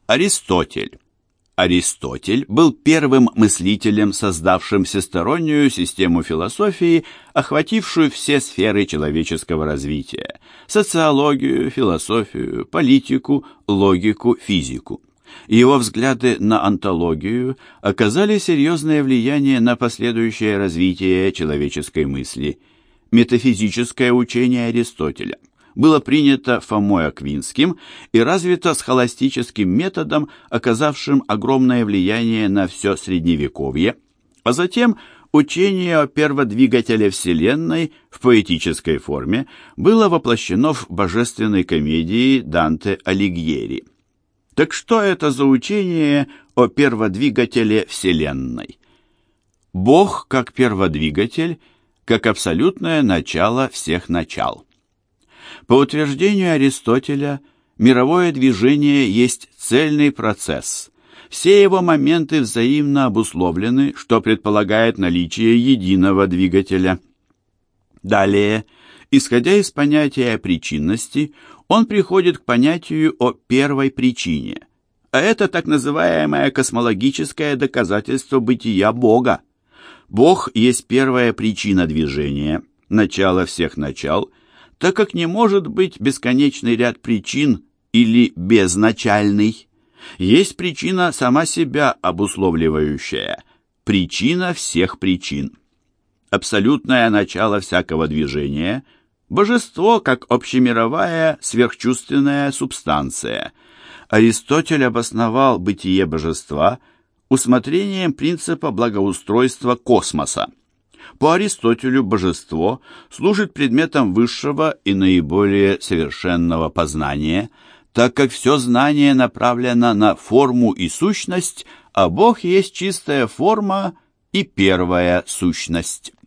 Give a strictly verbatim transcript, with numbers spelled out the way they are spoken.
Аристотель. Аристотель был первым мыслителем, создавшим всестороннюю систему философии, охватившую все сферы человеческого развития – социологию, философию, политику, логику, физику. Его взгляды на онтологию оказали серьезное влияние на последующее развитие человеческой мысли. Метафизическое учение Аристотеля было принято Фомой Аквинским и развито схоластическим методом, оказавшим огромное влияние на все Средневековье, а затем учение о перводвигателе Вселенной в поэтической форме было воплощено в божественной комедии Данте Алигьери. Так что это за учение о перводвигателе Вселенной? Бог как перводвигатель, как абсолютное начало всех начал. По утверждению Аристотеля, мировое движение есть цельный процесс. Все его моменты взаимно обусловлены, что предполагает наличие единого двигателя. Далее, исходя из понятия причинности, он приходит к понятию о первой причине, а это так называемое космологическое доказательство бытия Бога. Бог есть первая причина движения, начало всех начал, так как не может быть бесконечный ряд причин или безначальный. Есть причина сама себя обусловливающая, причина всех причин. Абсолютное начало всякого движения – божество как общемировая сверхчувственная субстанция. Аристотель обосновал бытие божества усмотрением принципа благоустройства космоса. По Аристотелю божество служит предметом высшего и наиболее совершенного познания, так как все знание направлено на форму и сущность, а Бог есть чистая форма и первая сущность.